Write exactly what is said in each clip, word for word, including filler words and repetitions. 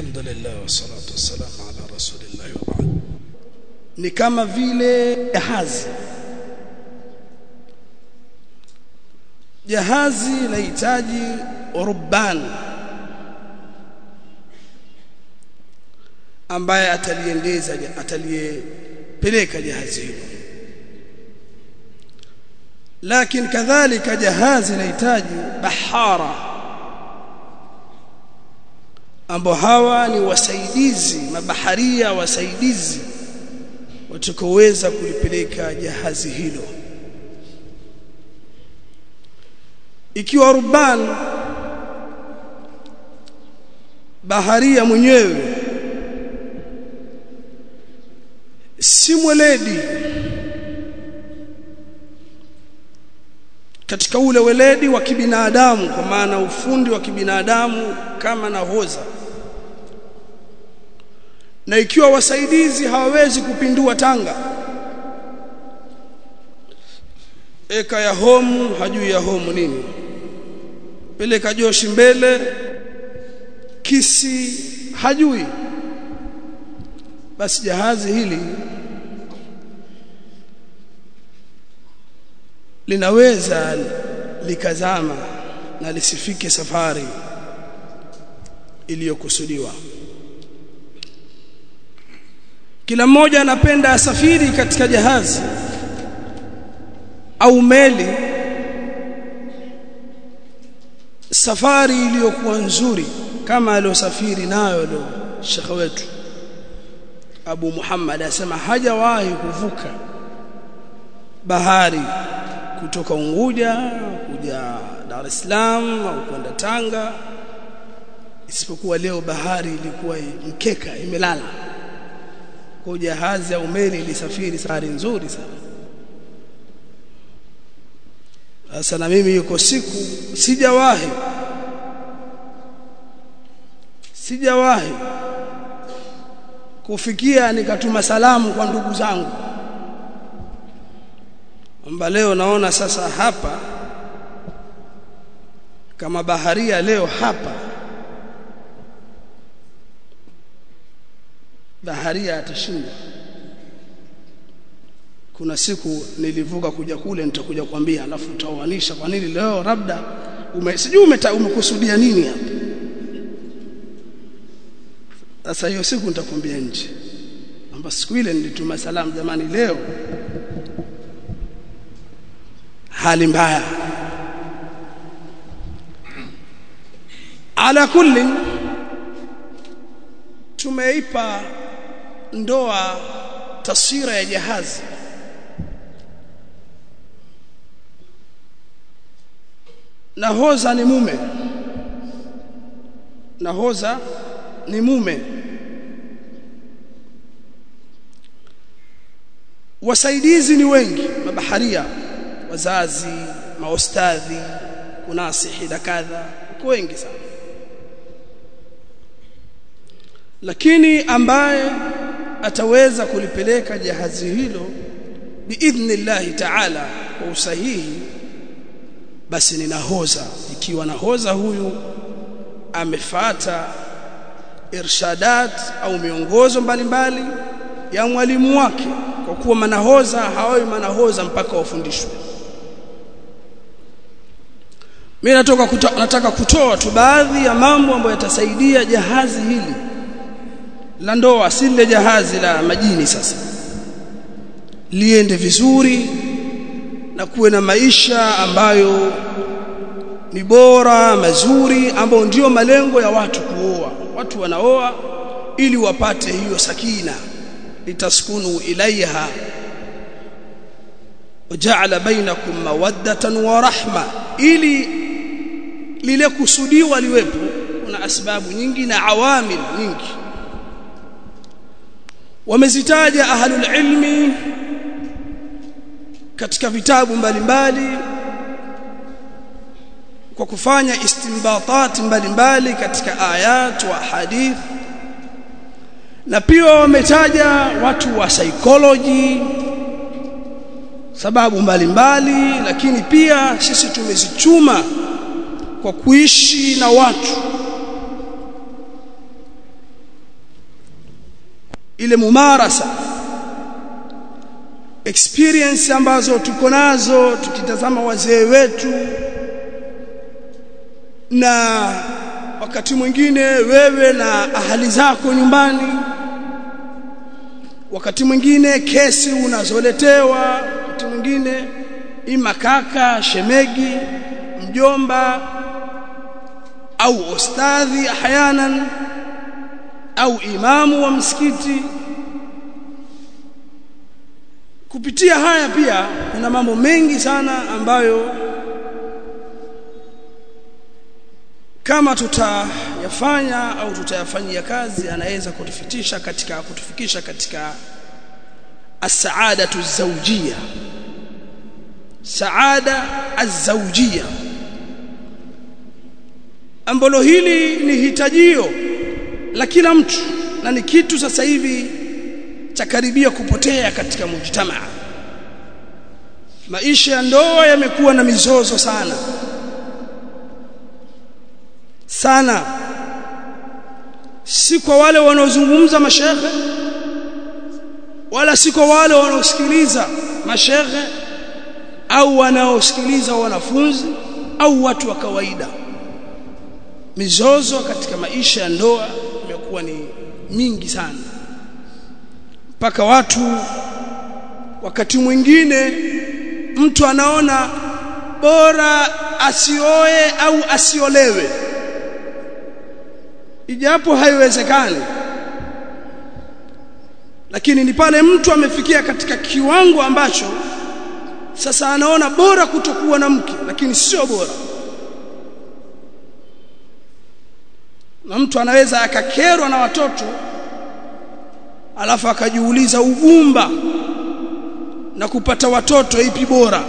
Alhamdulillah wassalatu wassalamu ala rasulillah wa ba'd. Ni kama vile jahazi. Jahazi linahitaji rubban ambaye ataliendeza, ataliyepeleka jahazi hilo. Lakini kadhalika jahazi linahitaji bahara ambao hawa ni wasaidizi, mabaharia wasaidizi watakoweza kulipeleka jahazi hilo. Ikiwa rubban baharia mwenyewe si mweledi katika ule weledi wa kibinadamu, kwa maana ufundi wa kibinadamu kama nahodha, na ikiwa wasaidizi hawawezi kupindua tanga, eka ya homu hajui ya homu nini, peleka joshi mbele kisi hajui, basi jahazi hili linaweza likazama na lisifike safari iliyokusudiwa. Kila mmoja anapenda asafiri katika jahazi au meli safari iliyokuwa nzuri kama aliyosafiri nayo leo Sheikh wetu Abu Muhammad. Asema hajawahi kuvuka bahari kutoka Unguja kuja Dar es Salaam au kwenda Tanga, isipokuwa leo bahari ilikuwa mkeka imelala. Kwa jahazi au meli ilisafiri safari nzuri sana. Sasa na mimi yuko siku sijawahi sijawahi kufikia nikatuma salamu kwa ndugu zangu, amba leo naona sasa hapa kama baharia leo hapa baharia atashinda. Kuna siku nilivuka kuja kule, nitakuja kuambia, alafu utaoanisha kwa nini leo labda umesijui umekusudia nini hapa. Sasa hiyo siku nitakwambia nje, amba siku ile nilituma salamu, jamani leo hali mbaya. Ala kulli, tumeipa ndoa taswira ya jahazi. Nahodha ni mume, nahodha ni mume. Wasaidizi ni wengi, mabaharia, wazazi, maustadhi, kunasihi na kadha, wengi sana. Lakini ambaye ataweza kulipeleka jahazi hilo biidhnillah ta'ala kwa usahihi, basi ni nahodha. Ikiwa nahodha huyu amefuata irshadat au miongozo mbalimbali ya mwalimu wake, kwa kuwa manahodha hawawi manahodha mpaka wafundishwe. Mimi natoka kuto, nataka kutoa tu baadhi ya mambo ambayo yatasaidia jahazi hili la ndoa, si ile jahazi la majini, sasa liende vizuri na kuwe na maisha ambayo ni bora, mazuri, ambayo ndio malengo ya watu kuoa. Watu wanaoa ili wapate hiyo sakina, litaskunu ilaiha waja'ala bainakum mawaddatan wa rahma, ili lile kusudiwa liwepo. Kuna asbabu nyingi na awamil nyingi wamezitaja ahlul ilmi katika vitabu mbalimbali kwa kufanya istinbatat mbalimbali katika ayat wa hadith, na pia wametaja watu wa psychology sababu mbalimbali. Lakini pia sisi tumezichuma kwa kuishi na watu ile mumarasa experience ambazo tuko nazo tukitazama wazee wetu, na wakati mwingine wewe na ahali zako nyumbani, wakati mwingine kesi unazoletewa, wakati mwingine ima kaka, shemegi, mjomba au ustadhi ahyanan au imamu wa msikiti. Kupitia haya pia kuna mambo mengi sana ambayo kama tutayafanya au tutayafanyia kazi anaweza kutufitisha katika kutufikisha katika as-sa'adatu az-zawjiyya, saada az-zawjiyya, ambalo hili ni hitajio la kila mtu na ni kitu sasa hivi cha karibia kupotea katika mujtamaa. Maisha ya ndoa yamekuwa na mizozo sana sana, si kwa wale wanaozungumza mashehe wala si kwa wale wanaosikiliza mashehe au wanaosikiliza wanafunzi au watu wa kawaida. Mizozo katika maisha ya ndoa imekuwa ni mingi sana, mpaka watu wakati mwingine mtu anaona bora asioe au asiolewe, ijapo haiwezekani, lakini ni pale mtu amefikia katika kiwango ambacho sasa anaona bora kutokuwa na mke, lakini sio bora. Na mtu anaweza akakerwa na watoto alafu akajiuliza ugumba na kupata watoto ipi bora.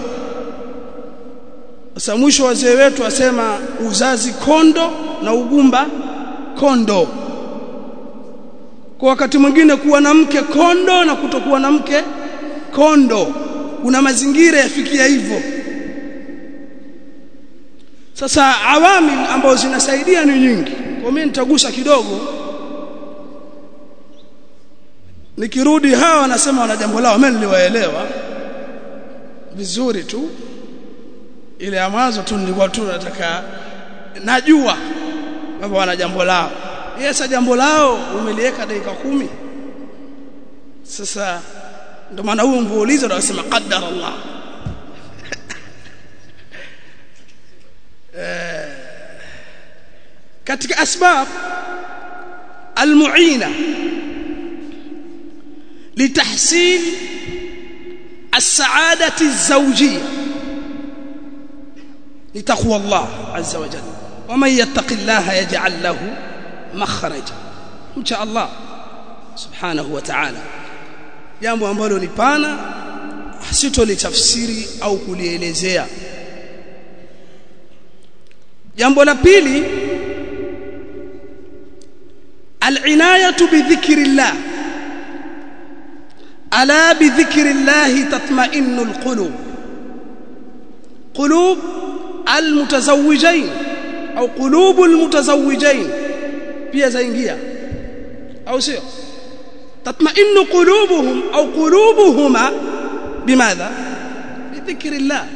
Sasa mwisho wazee wetu wasema uzazi kondo na ugumba kondo. Kwa wakati mwingine kuwa na mke kondo na kutokuwa na mke kondo, kuna mazingira yafikia hivyo. Sasa awamil ambazo zinasaidia ni nyingi, kwa mimi nitagusa kidogo. Nikirudi hawa wanasema wana jambo lao, mimi niliwaelewa vizuri tu. Ile ya mwanzo tu nilikuwa tu nataka najua kwamba wana jambo lao. Yesa jambo lao umeliweka dakika kumi. Sasa ndio maana huyo mvuulizo ndio anasema qaddara Allah. eh, katika asbab almu'ina litahsil السعادة الزوجية لتقوى الله عز وجل. ومن يتق الله يجعل له مخرجا. إن شاء الله سبحانه وتعالى. jambo ambalo ni pana, sitolitafsiri au kulielezea. Jambo la pili, al-inayatu bi dhikrillah. ألا بذكر الله تطمئن القلوب. قلوب المتزوجين أو قلوب المتزوجين pia zaingia au sio? تطمئن قلوبهم أو قلوبهما بماذا؟ بذكر الله.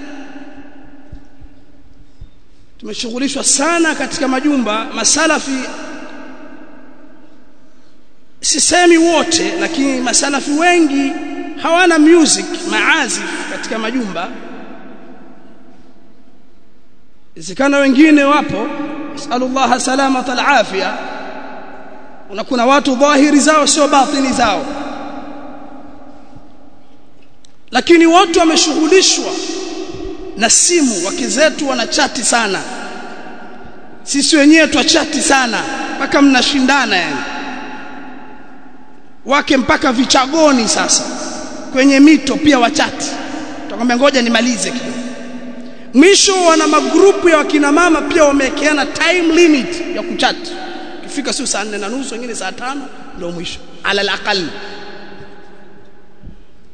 tumeshughulishwa sana katika majumba masalafi, sisemi wote lakini masalafi wengi hawana music maazif katika majumba. Isikana wengine wapo, sallallahu salamata alafia, na kuna watu dhahiri zao sio batini zao, lakini watu wameshughulishwa na simu. Wake zetu wanachati sana, sisi wenyewe twachati sana mpaka mnashindana yani, wake mpaka vichagoni. Sasa kwenye mito pia wachati, tukamwambia ngoja nimalize kidogo. Mwisho wana magrupu ya wakina mama pia wamewekeana time limit ya kuchati. Kifika sio saa nne na nusu, wengine saa tano ndio mwisho ala alaqal.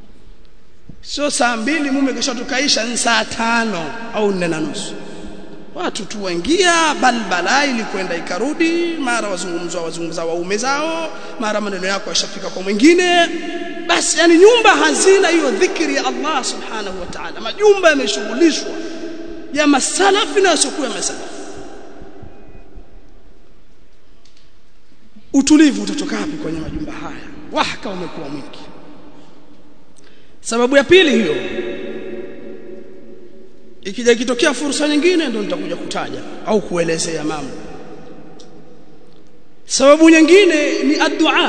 Sio saa mbili mume kisha tukaisha, ni saa tano au nne na nusu. watu tu waingia balbala ili kwenda ikarudi, mara wazungumzwa wazungumza waume zao, mara maneno yako yashafika kwa mwingine. Basi yani nyumba hazina hiyo dhikri ya Allah subhanahu wa ta'ala. Majumba yameshughulishwa ya masalafi na yasiokuwa masalafi. Utulivu utatoka wapi kwenye majumba haya? Wahaka umekuwa mwingi. Sababu ya pili hiyo, ikija ikitokea fursa nyingine ndio nitakuja kutaja au kuelezea mambo. Sababu nyingine ni addu'a.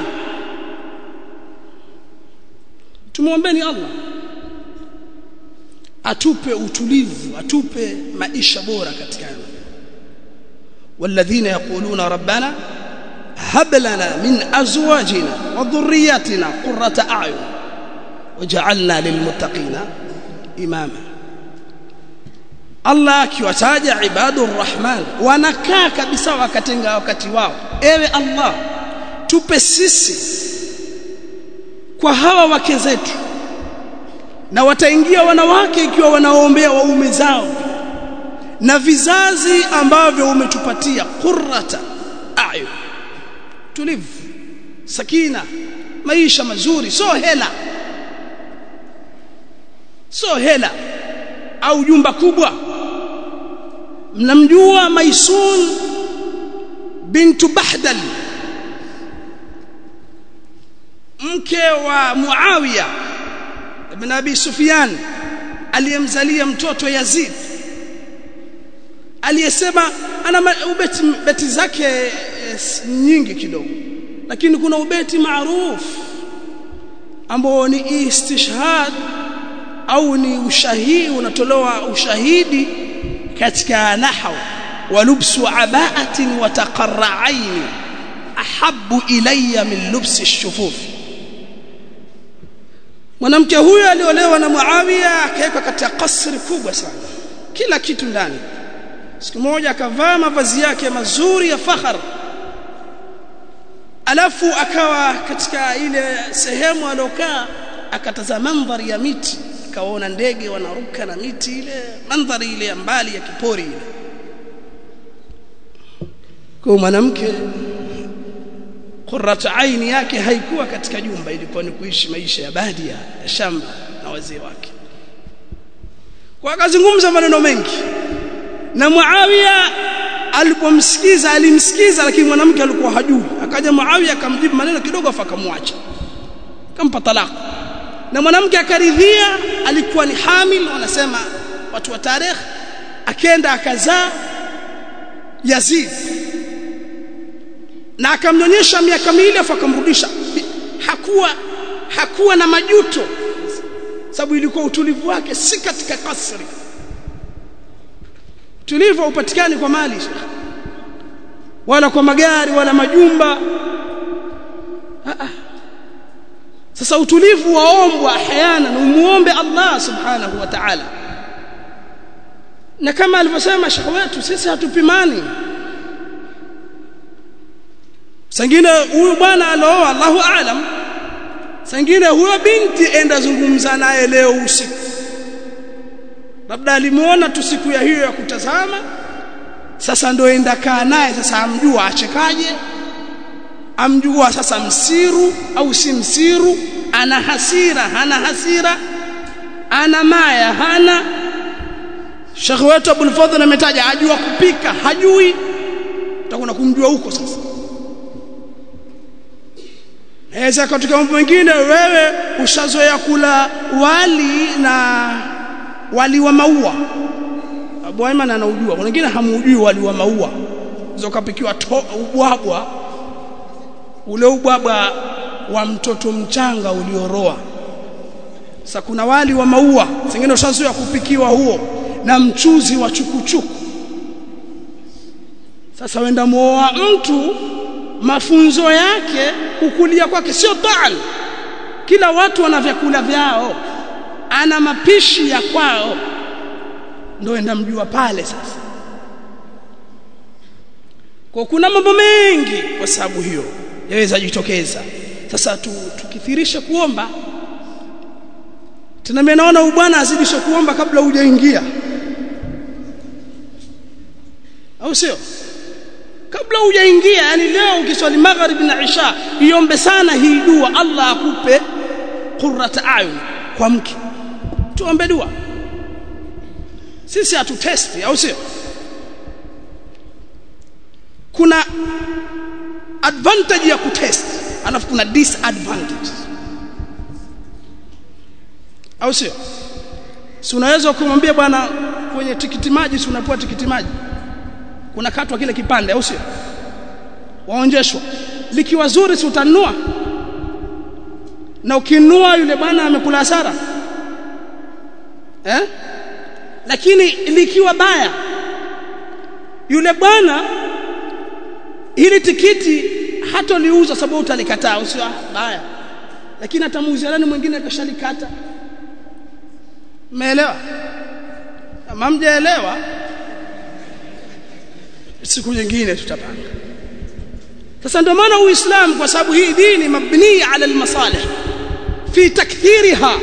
Tumuombeeni Allah atupe utulivu, atupe maisha bora katika haya. Walladhina yaquluna rabbana hab lana min azwajina wa dhurriyyatina qurrata a'yun waj'alna lilmuttaqina imama. Allah akiwataja ibadur rahman wanakaa kabisa wakatenga wakati wao. Ewe Allah, tupe sisi kwa hawa wake zetu, na wataingia wanawake ikiwa wanaoombea waume zao, na vizazi ambavyo umetupatia qurrata a'yun, tulivu, sakina, maisha mazuri, so hela so hela au jumba kubwa. Mnamjua Maisun bintu Bahdal, mke wa Muawiya ibn Abi Sufyan, aliyemzalia mtoto Yazid, aliyesema ana ubeti beti zake nyingi kidogo, lakini kuna ubeti maarufu ambao ni istishhad au ni ushahidi, unatolewa ushahidi katika nahwu: walubsu aba'atin wa taqarra'ain ahabbu ilayya min lubsi ash-shufuf. Mwanamke huyo aliolewa na Muawiya, akawekwa katika kasri kubwa sana, kila kitu ndani. Siku moja akavaa mavazi yake mazuri ya fakhar, alafu akawa katika ile sehemu alokaa akatazama mandhari ya miti, akaona ndege wanaruka na miti ile, mandhari ile ya mbali ya kipori ile. Kwa mwanamke qurratu aini yake haikuwa katika jumba, ilikuwa ni kuishi maisha ya badia ya shamba na wazee wake. Kwa akazungumza maneno mengi, na Muawiya alipomsikiza alimsikiza, lakini mwanamke alikuwa hajui. Akaja Muawiya akamjibu maneno kidogo, afakamwacha, akampa talaka. Na mwanamke akaridhia, alikuwa ni hamil, wanasema watu wa tarehe. Akaenda akazaa Yazid, na akamnyonyesha miaka miwili, afakamrudisha. Hakuwa hakuwa na majuto, sababu ilikuwa utulivu wake si katika kasri. Tulivu upatikani kwa mali wala kwa magari wala majumba. Aa. Sasa utulivu waombwa ahyana, na umuombe Allah subhanahu wa ta'ala. Na kama alivyosema shekhi wetu, sisi hatupimani. Sangine huyu bwana alooa, Allahu aalam, sangine huyo binti enda zungumza naye leo usiku, labda alimuona tu siku ya hiyo ya kutazama, sasa ndio enda kaa naye. Sasa amjua achekaje, amjua sasa msiru au si msiru, ana hasira hana hasira, ana maya hana. Sheikh wetu Abul Fadhl ametaja ajua kupika hajui, utakwenda kumjua huko sasa. Eza katika mambo mengine, wewe ushazoea kula wali na wali wa maua. Abu Aiman anaujua, kuna wengine hamujui wali wa maua. Zokapikiwa ubwabwa, ule ubwabwa wa mtoto mchanga ulioroa. Sasa kuna wali wa maua, singine ushazoea kupikiwa huo, na mchuzi wa chukuchuku. Sasa wenda muoa mtu, mafunzo yake kukulia kwake sio taan. Kila watu wana vyakula vyao, ana mapishi ya kwao, ndio enda mjua pale sasa. Kwa kuna mambo mengi kwa sababu hiyo yaweza jitokeza. Sasa tu, tukithirisha kuomba. Tena mimi naona ubwana azidisha kuomba kabla hujaingia. au sio? Kabla hujaingia, yani leo ukiswali maghrib na isha, iombe sana hii dua, Allah akupe qurrat ayun kwa mke. Tuombe dua. Sisi hatu testi, au sio? Kuna advantage ya kutest, alafu kuna disadvantage, au sio? Si unaweza kumwambia bwana kwenye tikiti maji, si unapewa tikiti maji, kuna katwa kile kipande, au sio? Waonjeshwa, likiwa zuri si utanunua, na ukinunua yule bwana amekula hasara eh? Lakini likiwa baya, yule bwana hili tikiti hatoliuza sababu utalikataa, usio baya, lakini atamuuzia nani mwingine kashalikata. Umeelewa? Kama mjaelewa, siku nyingine tutapanga. Sasa ndio maana Uislamu, kwa sababu hii dini mabni ala almasalih fi takthiriha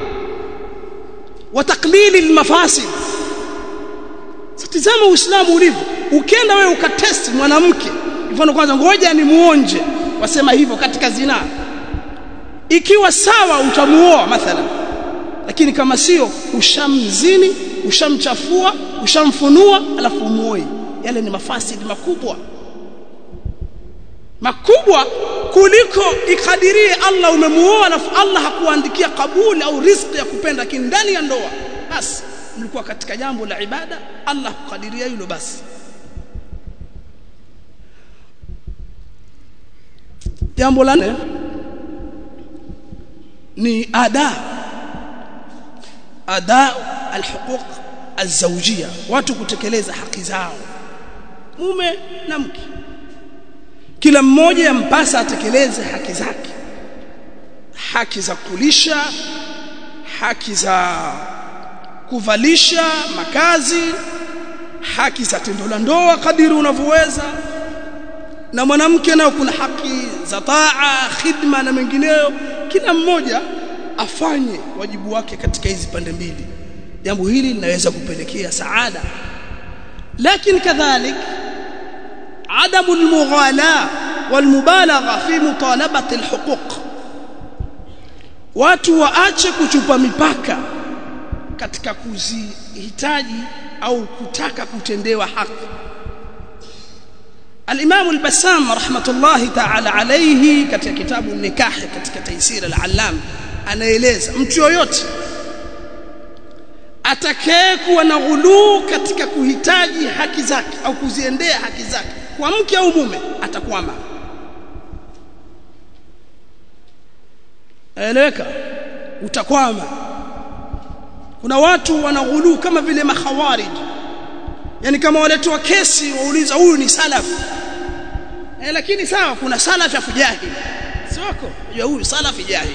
wa taqlil almafasid. Sitazama Uislamu ulivyo. Ukienda wewe ukatest mwanamke, mfano kwanza ngoja ni muonje, wasema hivyo katika zina, ikiwa sawa utamuoa mathalan, lakini kama sio ushamzini, ushamchafua, ushamfunua, alafu umuoe, yale ni mafasidi makubwa makubwa kuliko ikadirie Allah umemuoa alafu Allah hakuandikia kabuli au riziki ya kupenda, lakini ndani ya ndoa basi mlikuwa katika jambo la ibada, Allah kukadiria hilo basi. Jambo la nne ni ada ada alhuquq alzawjiyya, watu kutekeleza haki zao, mume na mke, kila mmoja yampasa atekeleze haki zake, haki za kulisha, haki za kuvalisha makazi, haki za tendo la ndoa kadiri unavyoweza, na mwanamke nao kuna haki za taa, khidma na mengineyo. Kila mmoja afanye wajibu wake katika hizi pande mbili. Jambo hili linaweza kupelekea saada, lakini kadhalik adamu almughala walmubalagha fi mutalabati alhuquq, watu waache kuchupa mipaka katika kuzihitaji au kutaka kutendewa haki. Al-Imam al-Bassam rahmatullahi ta'ala alayhi katika kitabu Nikah katika Taysir al-Allam anaeleza mtu yoyote atakayekuwa na ghulu katika kuhitaji haki zake au kuziendea haki zake kwa mke au mume atakwama. Eleweka, utakwama. Kuna watu wana ghulu kama vile makhawarij, yani kama waletwa kesi wauliza huyu ni salaf eh, lakini sawa kuna salaf ya fujahili, sio unajua huyu salafi jahili.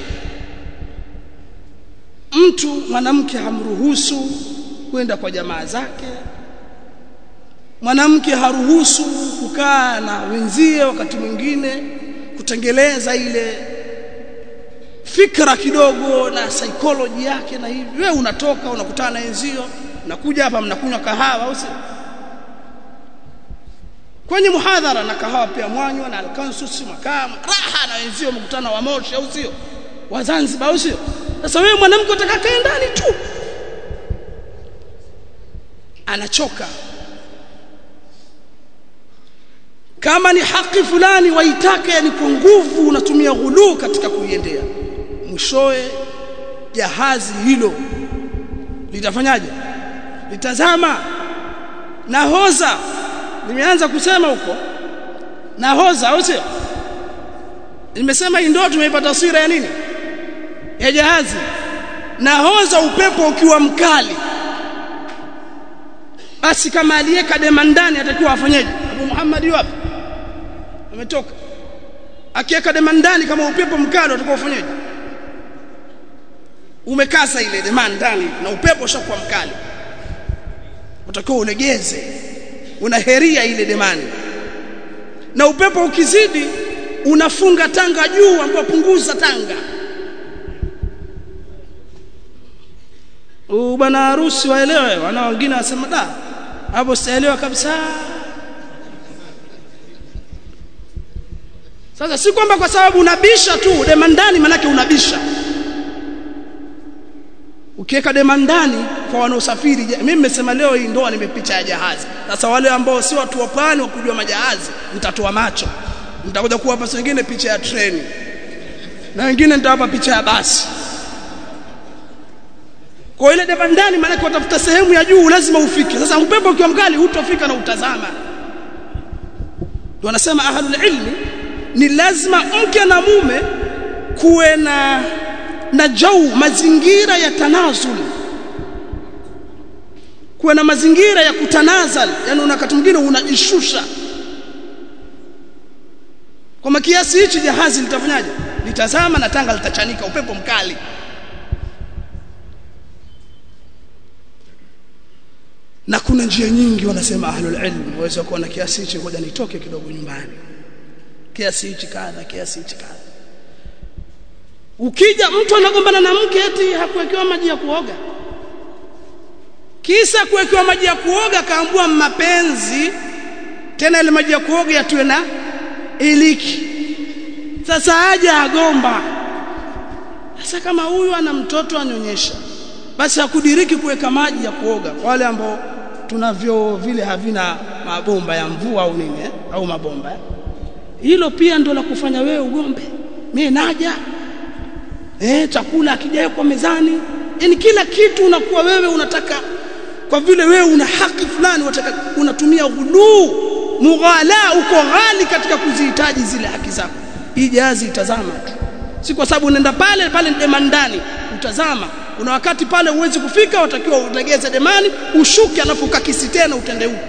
Mtu mwanamke hamruhusu kwenda kwa jamaa zake, mwanamke haruhusu kukaa na wenzie, wakati mwingine kutengeleza ile fikra kidogo na psychology yake na hivi. Wewe unatoka unakutana na wenzio, unakuja hapa mnakunywa kahawa au si kwenye muhadhara, na kahawa pia mwanywa na alkansus makamu raha na wenzio, mkutana wa Moshi au sio, wa Zanzibar au sio. Sasa wewe mwanamke utakakaa ndani tu, anachoka. Kama ni haki fulani waitaka, yani kwa nguvu unatumia ghulu katika kuiendea, mwishoe jahazi hilo litafanyaje? Litazama. Nahoza nimeanza kusema huko, nahoza au sio? Nimesema hii ndio tumeipata taswira ya nini, ya jahazi. Nahoza upepo ukiwa mkali, basi kama aliyeka dema ndani atakiwa afanyeje? Abu Muhammad wapi ametoka, akiweka dema ndani kama upepo mkali atakuwa afanyeje? Umekasa ile dema ndani na upepo ushakuwa mkali, utakiwa ulegeze, unaheria ile demani, na upepo ukizidi unafunga tanga juu ambapo punguza tanga. U bwana harusi waelewe, wana wengine wasema da hapo sielewa kabisa, Sasa si kwamba kwa sababu unabisha tu demandani manake unabisha. Ukiweka demandani kwa wanaosafiri, mimi nimesema leo hii ndoa nimepicha ya jahazi. Sasa wale ambao si watu wa pwani wa kujua majahazi, mtatoa macho. Mtakuja kuwapa wengine picha ya treni. Na wengine nitawapa picha ya basi. Kwa ile demandani maana watafuta sehemu ya juu lazima ufike. Sasa upepo ukiwa mkali hutofika na utazama. Ndio wanasema ahlul ilmi ni lazima mke na mume kuwe na na jau, mazingira ya tanazul, kuwe na mazingira ya kutanazal, yani wakati mwingine unajishusha. Kwa kiasi hichi jahazi litafanyaje? Litazama na tanga litachanika, upepo mkali. Na kuna njia nyingi wanasema ahlul ilm, waweza kuona kiasi hichi ngoja nitoke kidogo nyumbani, kiasi hichi kadha, kiasi hichi kadha. Ukija mtu anagombana na mke eti hakuwekewa maji ya kuoga, kisa kuwekewa maji ya kuoga kaambua mapenzi, tena ile maji ya kuoga yatue na iliki. Sasa aja agomba. Sasa kama huyu ana mtoto anyonyesha, basi hakudiriki kuweka maji ya kuoga. Kwa wale ambao tunavyo vile havina mabomba ya mvua au nini eh? au mabomba eh? Hilo pia ndio la kufanya wewe ugombe. Mimi naja eh chakula kijayo kwa mezani, yani kila kitu unakuwa wewe unataka, kwa vile wewe una haki fulani unataka, unatumia ghulu mughala, uko ghali katika kuzihitaji zile haki zako. Hii jahazi itazama tu, si kwa sababu unaenda pale pale demandani utazama. Una wakati pale uwezi kufika, utakiwa utegeze demani ushuke, alafu ukakisi tena utende huko.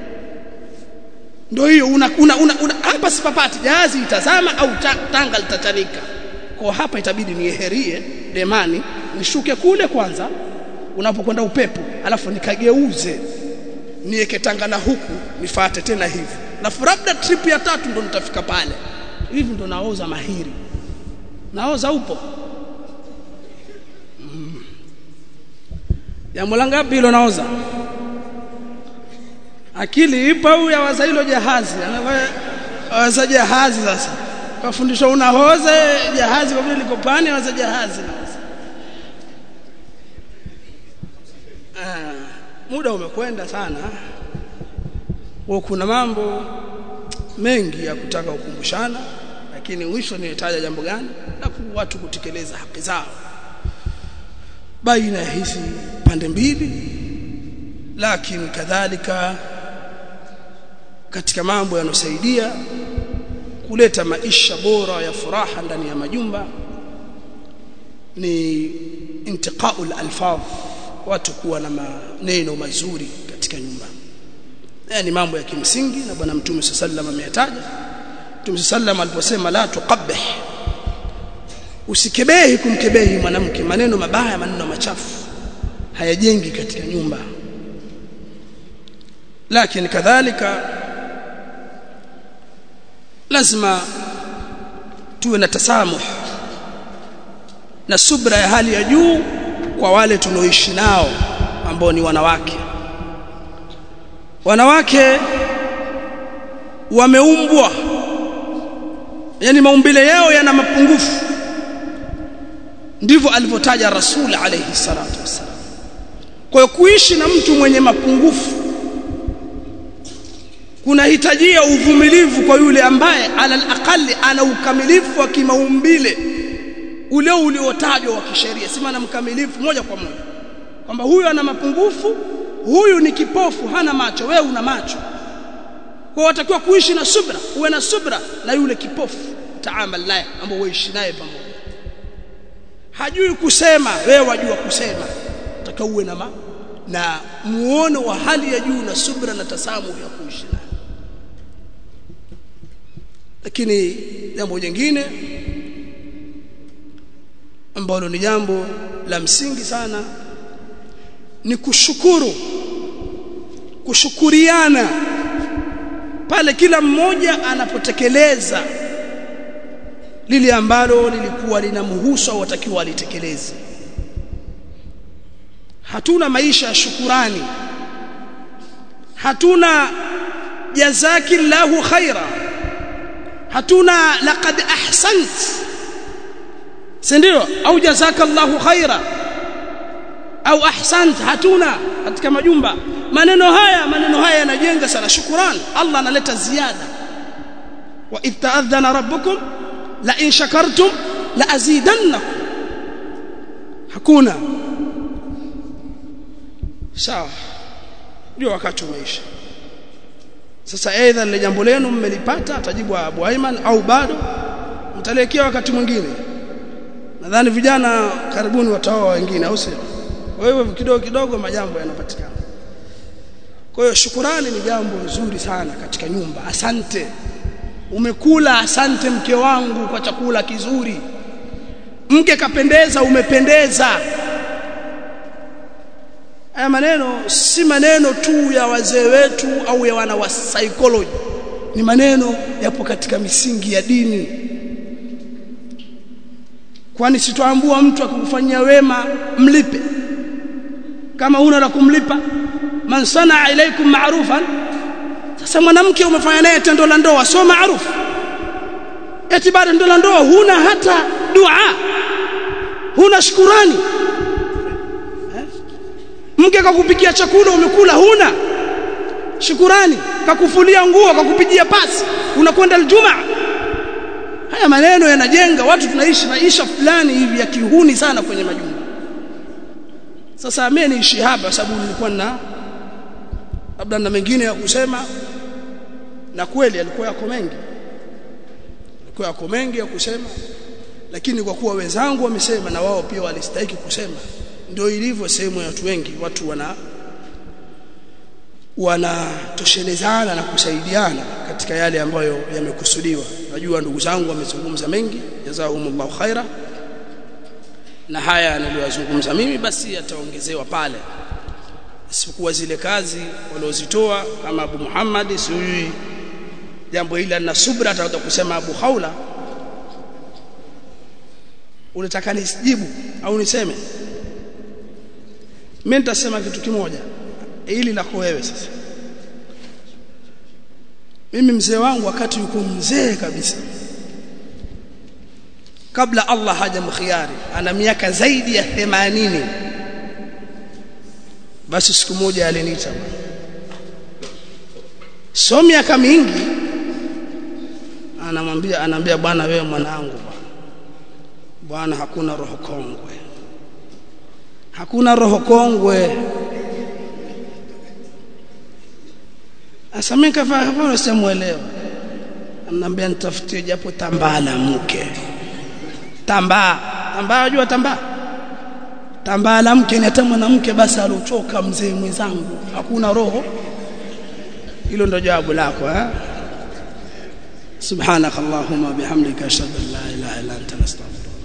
Ndio hiyo una, una, una, una hapa sipapati, jahazi itazama au ta, tanga litachanika. Kwa hapa itabidi nieherie demani nishuke kule kwanza unapokwenda upepo, alafu nikageuze niweke tanga na huku nifuate tena hivi, alafu labda trip ya tatu ndo nitafika pale. Hivi ndo naoza mahiri. Naoza upo mm. Jambo la ngapi hilo naoza? Akili ipo au ya waza hilo jahazi? Waza jahazi sasa. Kafundishwa unahoza jahazi kwa vile liko pani, waza jahazi. Ah, muda umekwenda sana. Kwa kuna mambo mengi ya kutaka kukumbushana, lakini mwisho nilitaja jambo gani? Na watu kutekeleza haki zao baina hizi pande mbili, lakini kadhalika katika mambo yanosaidia kuleta maisha bora ya furaha ndani ya majumba ni intiqaul alfaz, watu kuwa na maneno mazuri katika nyumba. Haya ni mambo ya kimsingi na bwana Mtume sallallahu alayhi wasallam ameyataja. Mtume sallallahu aliposema la tuqabbih, usikebehi kumkebehi mwanamke, maneno mabaya, maneno machafu hayajengi katika nyumba. Lakini kadhalika lazima tuwe na tasamuh na subra ya hali ya juu kwa wale tunaoishi nao ambao ni wanawake. Wanawake wameumbwa, yani maumbile yao yana mapungufu, ndivyo alivyotaja Rasul alayhi salatu wasallam. Kwa hiyo kuishi na mtu mwenye mapungufu kunahitajia uvumilivu kwa yule ambaye alal aqali ana ukamilifu wa kimaumbile ule uliotajwa wa kisheria. Si maana mkamilifu moja kwa moja kwamba huyu ana mapungufu, huyu ni kipofu hana macho, wewe una macho. Kwa watakiwa kuishi na subra, uwe na subra na yule kipofu, taamal naye ambao uishi naye pamoja. Hajui kusema, wewe wajua kusema, utakiwa uwe na ma, na muono wa hali ya juu na subra na tasamu ya kuishi naye. Lakini jambo jingine ambalo ni jambo la msingi sana ni kushukuru, kushukuriana pale kila mmoja anapotekeleza lile ambalo lilikuwa linamhusu au watakiwa alitekeleze. Hatuna maisha ya shukurani, hatuna jazakillahu khaira, hatuna laqad ahsant, si ndio? Au jazakallahu khaira au ahsant, hatuna katika majumba. Maneno haya maneno haya yanajenga sana shukrani. Allah analeta ziada. Wa idh ta'adhana rabbukum la in shakartum la azidannakum, hakuna. Sawa, ndio wakati umeisha sasa. Aidha ile jambo lenu mmelipata, atajibu Abu Ayman, au bado mtalekea wakati mwingine. Nadhani vijana karibuni wataoa wengine, au sio? Kwa hivyo kidogo kidogo majambo yanapatikana. Kwa hiyo shukrani ni jambo nzuri sana katika nyumba. Asante umekula, asante mke wangu kwa chakula kizuri. Mke kapendeza, umependeza. Haya maneno si maneno tu ya wazee wetu au ya wana wa psychology, ni maneno yapo katika misingi ya dini. Kwani sitoambua mtu akikufanyia wema mlipe? Kama una la kumlipa, man sanaa ilaikum ma'rufan. Sasa mwanamke umefanya naye tendo la ndoa, sio maarufu, eti baada tendo la ndoa huna hata dua, huna shukrani. eh? Mke kakupikia chakula umekula, huna shukrani. Kakufulia nguo, kakupigia pasi, unakwenda Ijumaa. Haya maneno yanajenga watu, tunaishi maisha fulani hivi ya kihuni sana kwenye majumba. Sasa mimi niishi hapa sababu nilikuwa na labda na mengine ya kusema, na kweli alikuwa yako mengi, alikuwa yako mengi ya kusema, lakini kwa kuwa wenzangu wamesema na wao pia walistahili kusema, ndio ilivyo sehemu ya watu wengi. Watu wana wanatoshelezana na kusaidiana katika yale ambayo yamekusudiwa. Najua ndugu zangu wamezungumza mengi, jazakumullahu khaira, na haya niliyozungumza mimi basi yataongezewa pale, isipokuwa zile kazi waliozitoa kama Abu Muhammad. Sijui jambo hili na subra, ataweza kusema Abu Khawla. Unataka nisijibu au niseme? Mimi nitasema kitu kimoja, ili lako wewe sasa. Mimi mzee wangu wakati yuko mzee kabisa, kabla Allah hajamkhiari, ana miaka zaidi ya themanini. Basi siku moja aliniita, sio miaka mingi, anamwambia anambia bwana, wewe mwanangu bwana, bwana hakuna roho kongwe, hakuna roho kongwe. Asameka fahamu, simuelewa. Anambia nitafutie japo tambaa la mke. Tambaa, tambaa, unajua tambaa? Tambaa la mke ni hata mwanamke basi alochoka mzee mwenzangu, hakuna roho. Hilo ndio jawabu lako eh? Subhanakallahumma bihamdika ashhadu an la ilaha illa anta astaghfiruka